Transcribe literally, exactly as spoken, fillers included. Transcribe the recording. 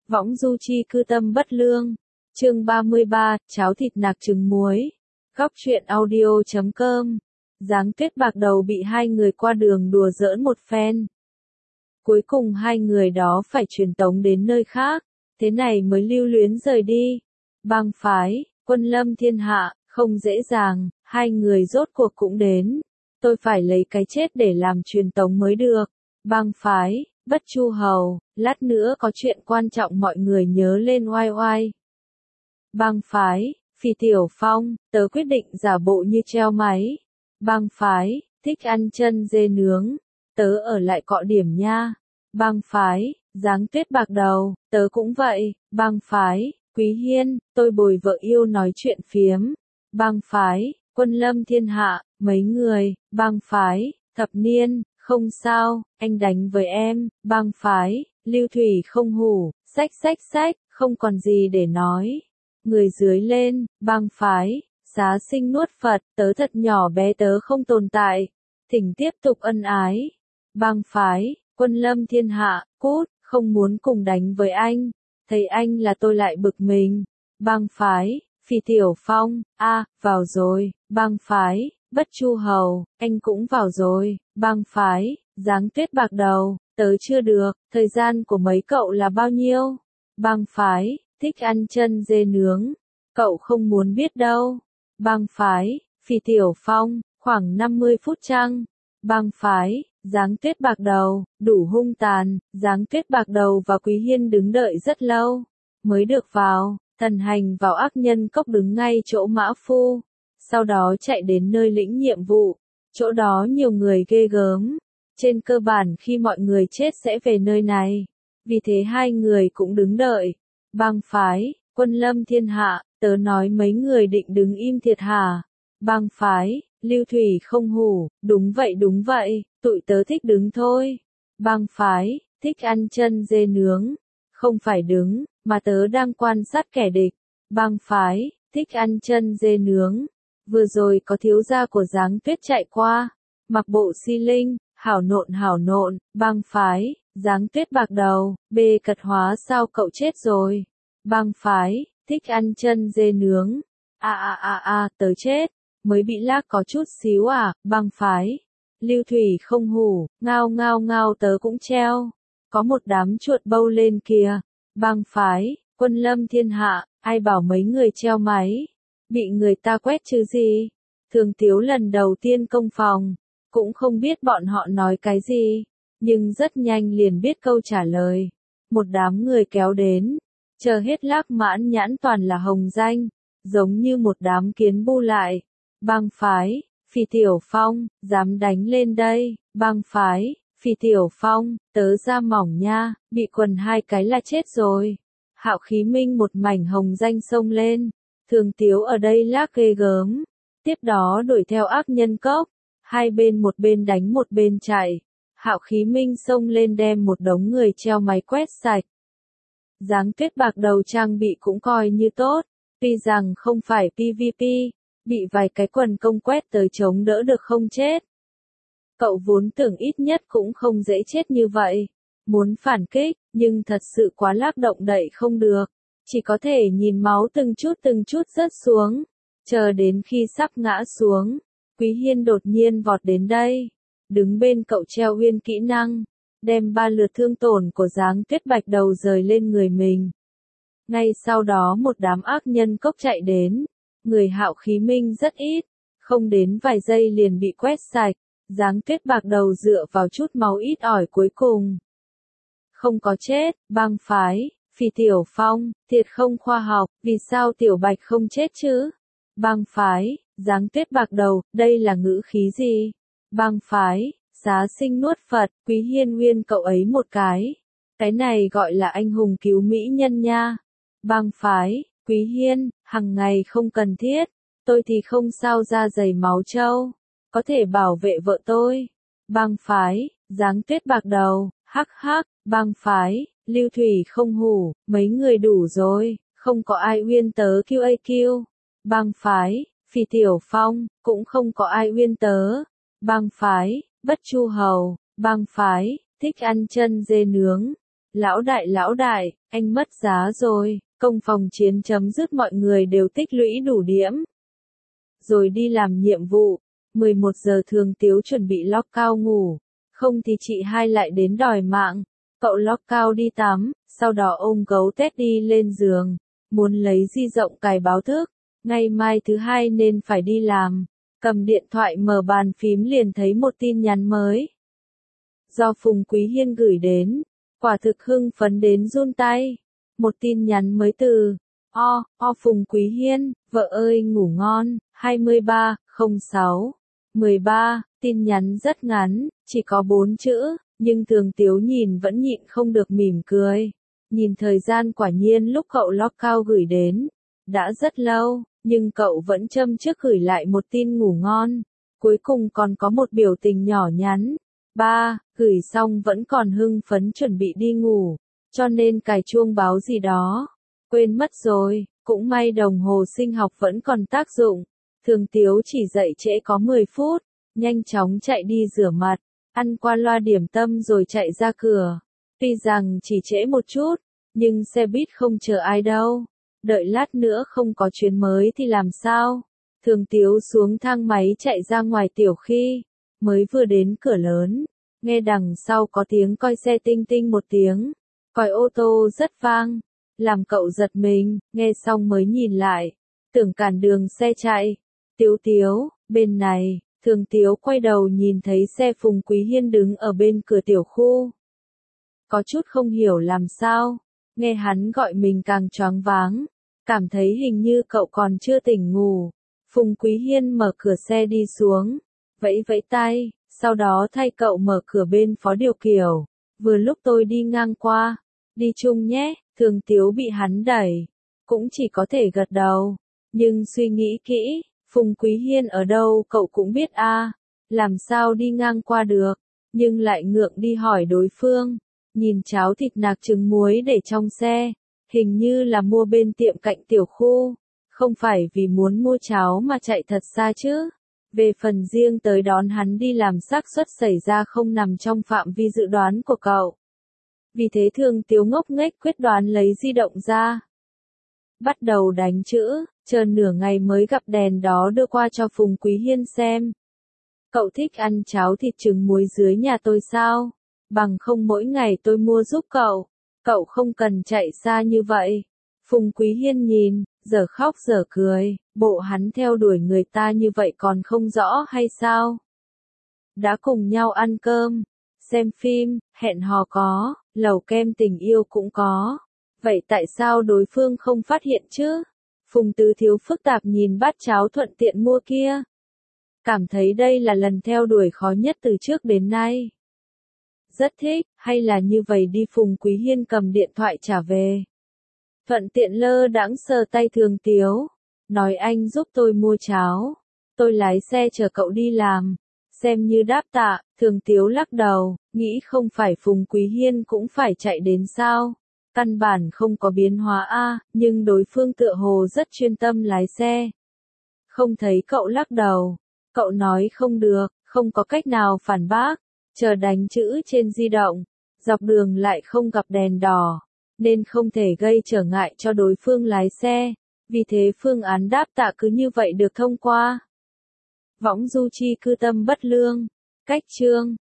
Võng du chi cư tâm bất lương. Chương ba mươi ba, cháo thịt nạc trứng muối. Góc truyện audio chấm com. Giáng Tuyết bạc đầu bị hai người qua đường đùa giỡn một phen. Cuối cùng hai người đó phải truyền tống đến nơi khác, thế này mới lưu luyến rời đi. Bang phái, quân lâm thiên hạ, không dễ dàng, hai người rốt cuộc cũng đến. Tôi phải lấy cái chết để làm truyền tống mới được. Bang phái, Bất Chu Hầu, lát nữa có chuyện quan trọng mọi người nhớ lên oai oai. Bang phái, Phì Tiểu Phong, tớ quyết định giả bộ như treo máy. Bang phái, thích ăn chân dê nướng, tớ ở lại cọ điểm nha. Bang phái, Giáng Tuyết bạc đầu, tớ cũng vậy. Bang phái, Quý Hiên, tôi bồi vợ yêu nói chuyện phiếm. Bang phái, Quân lâm thiên hạ, mấy người. Bang phái, Thập Niên, không sao, anh đánh với em. Bang phái, Lưu Thủy không hủ, xách xách xách, không còn gì để nói. Người dưới lên. Bang phái, Xá Sinh nuốt Phật, tớ thật nhỏ bé tớ không tồn tại. Thỉnh tiếp tục ân ái. Bang phái, Quân lâm thiên hạ, cút, không muốn cùng đánh với anh. Thấy anh là tôi lại bực mình. Bang phái, Phì Tiểu Phong, a, à, vào rồi. Bang phái, Bất Chu Hầu, anh cũng vào rồi. Bang phái, Giáng Tuyết bạc đầu, tớ chưa được, thời gian của mấy cậu là bao nhiêu? Bang phái, thích ăn chân dê nướng, cậu không muốn biết đâu. Bang phái, Phì Tiểu Phong, khoảng năm mươi phút chăng? Bang phái, Giáng Tuyết bạc đầu, đủ hung tàn. Giáng Tuyết bạc đầu và Quý Hiên đứng đợi rất lâu, mới được vào. Thần hành vào ác nhân cốc đứng ngay chỗ mã phu, sau đó chạy đến nơi lĩnh nhiệm vụ. Chỗ đó nhiều người ghê gớm, trên cơ bản khi mọi người chết sẽ về nơi này, vì thế hai người cũng đứng đợi. Bang phái, Quân lâm thiên hạ, tớ nói mấy người định đứng im thiệt hả? Bang phái, Lưu Thủy không hủ, đúng vậy đúng vậy, tụi tớ thích đứng thôi. Bang phái, thích ăn chân dê nướng, không phải đứng, mà tớ đang quan sát kẻ địch. Bang phái, thích ăn chân dê nướng. Vừa rồi có thiếu gia của Giáng Tuyết chạy qua, mặc bộ si linh, hảo nộn hảo nộn. Bang phái, Giáng Tuyết bạc đầu, bê cật hóa sao cậu chết rồi? Bang phái, thích ăn chân dê nướng. A a a a, tớ chết, mới bị lác có chút xíu à? Bang phái, Lưu Thủy không hủ, ngao ngao ngao tớ cũng treo. Có một đám chuột bâu lên kìa. Bang phái, Quân lâm thiên hạ, ai bảo mấy người treo máy, bị người ta quét chứ gì. Thường Tiếu lần đầu tiên công phòng, cũng không biết bọn họ nói cái gì, nhưng rất nhanh liền biết câu trả lời. Một đám người kéo đến, chờ hết lác mãn nhãn toàn là hồng danh, giống như một đám kiến bu lại. Bang phái, Phì Tiểu Phong, dám đánh lên đây. Bang phái, Phì Tiểu Phong, tớ da mỏng nha, bị quần hai cái là chết rồi. Hạo Khí Minh một mảnh hồng danh xông lên. Thường Tiếu ở đây lác ghê gớm. Tiếp đó đuổi theo ác nhân cốc. Hai bên một bên đánh một bên chạy. Hạo Khí Minh xông lên đem một đống người treo máy quét sạch. Giáng Tuyết bạc đầu trang bị cũng coi như tốt. Tuy rằng không phải pê vê pê, bị vài cái quần công quét tới chống đỡ được không chết. Cậu vốn tưởng ít nhất cũng không dễ chết như vậy. Muốn phản kích, nhưng thật sự quá lác động đậy không được. Chỉ có thể nhìn máu từng chút từng chút rớt xuống. Chờ đến khi sắp ngã xuống, Quý Hiên đột nhiên vọt đến đây. Đứng bên cậu treo uyên kỹ năng, đem ba lượt thương tổn của Giáng Tuyết bạch đầu rời lên người mình. Ngay sau đó một đám ác nhân cốc chạy đến. Người Hạo Khí Minh rất ít, không đến vài giây liền bị quét sạch. Giáng Tuyết bạc đầu dựa vào chút máu ít ỏi cuối cùng, không có chết. Bang phái, Phì Tiểu Phong, thiệt không khoa học, vì sao Tiểu Bạch không chết chứ? Bang phái, Giáng Tuyết bạc đầu, đây là ngữ khí gì? Bang phái, Xá Sinh nuốt Phật, Quý Hiên nguyên cậu ấy một cái. Cái này gọi là anh hùng cứu mỹ nhân nha. Bang phái, Quý Hiên, hằng ngày không cần thiết, tôi thì không sao ra dày máu trâu, có thể bảo vệ vợ tôi. Bang phái, Giáng Tuyết bạc đầu, hắc hắc. Bang phái, Lưu Thủy không hủ, mấy người đủ rồi, không có ai uyên tớ quy a quy. Bang phái, Phì Tiểu Phong, cũng không có ai uyên tớ. Bang phái, Bất Chu Hầu, bang phái, thích ăn chân dê nướng. Lão đại lão đại, anh mất giá rồi, công phòng chiến chấm dứt mọi người đều tích lũy đủ điểm. Rồi đi làm nhiệm vụ, mười một giờ Thường Tiếu chuẩn bị lock out ngủ, không thì chị hai lại đến đòi mạng. Cậu lock out đi tắm, sau đó ôm gấu tét đi lên giường, muốn lấy di động cài báo thức, ngày mai thứ hai nên phải đi làm. Cầm điện thoại mở bàn phím liền thấy một tin nhắn mới. Do Phùng Quý Hiên gửi đến, quả thực hưng phấn đến run tay. Một tin nhắn mới từ O, O Phùng Quý Hiên, vợ ơi ngủ ngon, hai mươi ba, không sáu, mười ba, tin nhắn rất ngắn, chỉ có bốn chữ, nhưng Thường Tiếu nhìn vẫn nhịn không được mỉm cười. Nhìn thời gian quả nhiên lúc cậu lock out gửi đến, đã rất lâu, nhưng cậu vẫn châm trước gửi lại một tin ngủ ngon, cuối cùng còn có một biểu tình nhỏ nhắn. Ba, gửi xong vẫn còn hưng phấn chuẩn bị đi ngủ, cho nên cài chuông báo gì đó. Quên mất rồi, cũng may đồng hồ sinh học vẫn còn tác dụng. Thường Tiếu chỉ dậy trễ có mười phút, nhanh chóng chạy đi rửa mặt, ăn qua loa điểm tâm rồi chạy ra cửa. Tuy rằng chỉ trễ một chút, nhưng xe buýt không chờ ai đâu. Đợi lát nữa không có chuyến mới thì làm sao? Thường Tiếu xuống thang máy chạy ra ngoài tiểu khi, mới vừa đến cửa lớn, nghe đằng sau có tiếng còi xe tinh tinh một tiếng, còi ô tô rất vang, làm cậu giật mình, nghe xong mới nhìn lại, tưởng cản đường xe chạy. Tiếu Tiếu, bên này, Thường Tiếu quay đầu nhìn thấy xe Phùng Quý Hiên đứng ở bên cửa tiểu khu. Có chút không hiểu làm sao, nghe hắn gọi mình càng choáng váng, cảm thấy hình như cậu còn chưa tỉnh ngủ. Phùng Quý Hiên mở cửa xe đi xuống, vẫy vẫy tay, sau đó thay cậu mở cửa bên Phó Điều Kiều. Vừa lúc tôi đi ngang qua, đi chung nhé. Thường Tiếu bị hắn đẩy, cũng chỉ có thể gật đầu, nhưng suy nghĩ kỹ, Phùng Quý Hiên ở đâu cậu cũng biết a, à, làm sao đi ngang qua được, nhưng lại ngượng đi hỏi đối phương. Nhìn cháo thịt nạc trứng muối để trong xe, hình như là mua bên tiệm cạnh tiểu khu, không phải vì muốn mua cháo mà chạy thật xa chứ. Về phần riêng tới đón hắn đi làm xác suất xảy ra không nằm trong phạm vi dự đoán của cậu. Vì thế Thường Tiếu ngốc nghếch quyết đoán lấy di động ra. Bắt đầu đánh chữ, chờ nửa ngày mới gặp đèn đó đưa qua cho Phùng Quý Hiên xem. Cậu thích ăn cháo thịt trứng muối dưới nhà tôi sao? Bằng không mỗi ngày tôi mua giúp cậu. Cậu không cần chạy xa như vậy. Phùng Quý Hiên nhìn, giờ khóc giờ cười, bộ hắn theo đuổi người ta như vậy còn không rõ hay sao? Đã cùng nhau ăn cơm, xem phim, hẹn hò có, lẩu kem tình yêu cũng có. Vậy tại sao đối phương không phát hiện chứ? Phùng Tứ Thiếu phức tạp nhìn bát cháo thuận tiện mua kia. Cảm thấy đây là lần theo đuổi khó nhất từ trước đến nay. Rất thích, hay là như vậy đi. Phùng Quý Hiên cầm điện thoại trả về. Thuận tiện lơ đãng sờ tay Thường Tiếu, nói anh giúp tôi mua cháo, tôi lái xe chở cậu đi làm, xem như đáp tạ. Thường Tiếu lắc đầu, nghĩ không phải Phùng Quý Hiên cũng phải chạy đến sao, căn bản không có biến hóa a, à, nhưng đối phương tựa hồ rất chuyên tâm lái xe. Không thấy cậu lắc đầu, cậu nói không được, không có cách nào phản bác, chờ đánh chữ trên di động, dọc đường lại không gặp đèn đỏ, nên không thể gây trở ngại cho đối phương lái xe, vì thế phương án đáp tạ cứ như vậy được thông qua. Võng du chi cư tâm bất lương, cách chương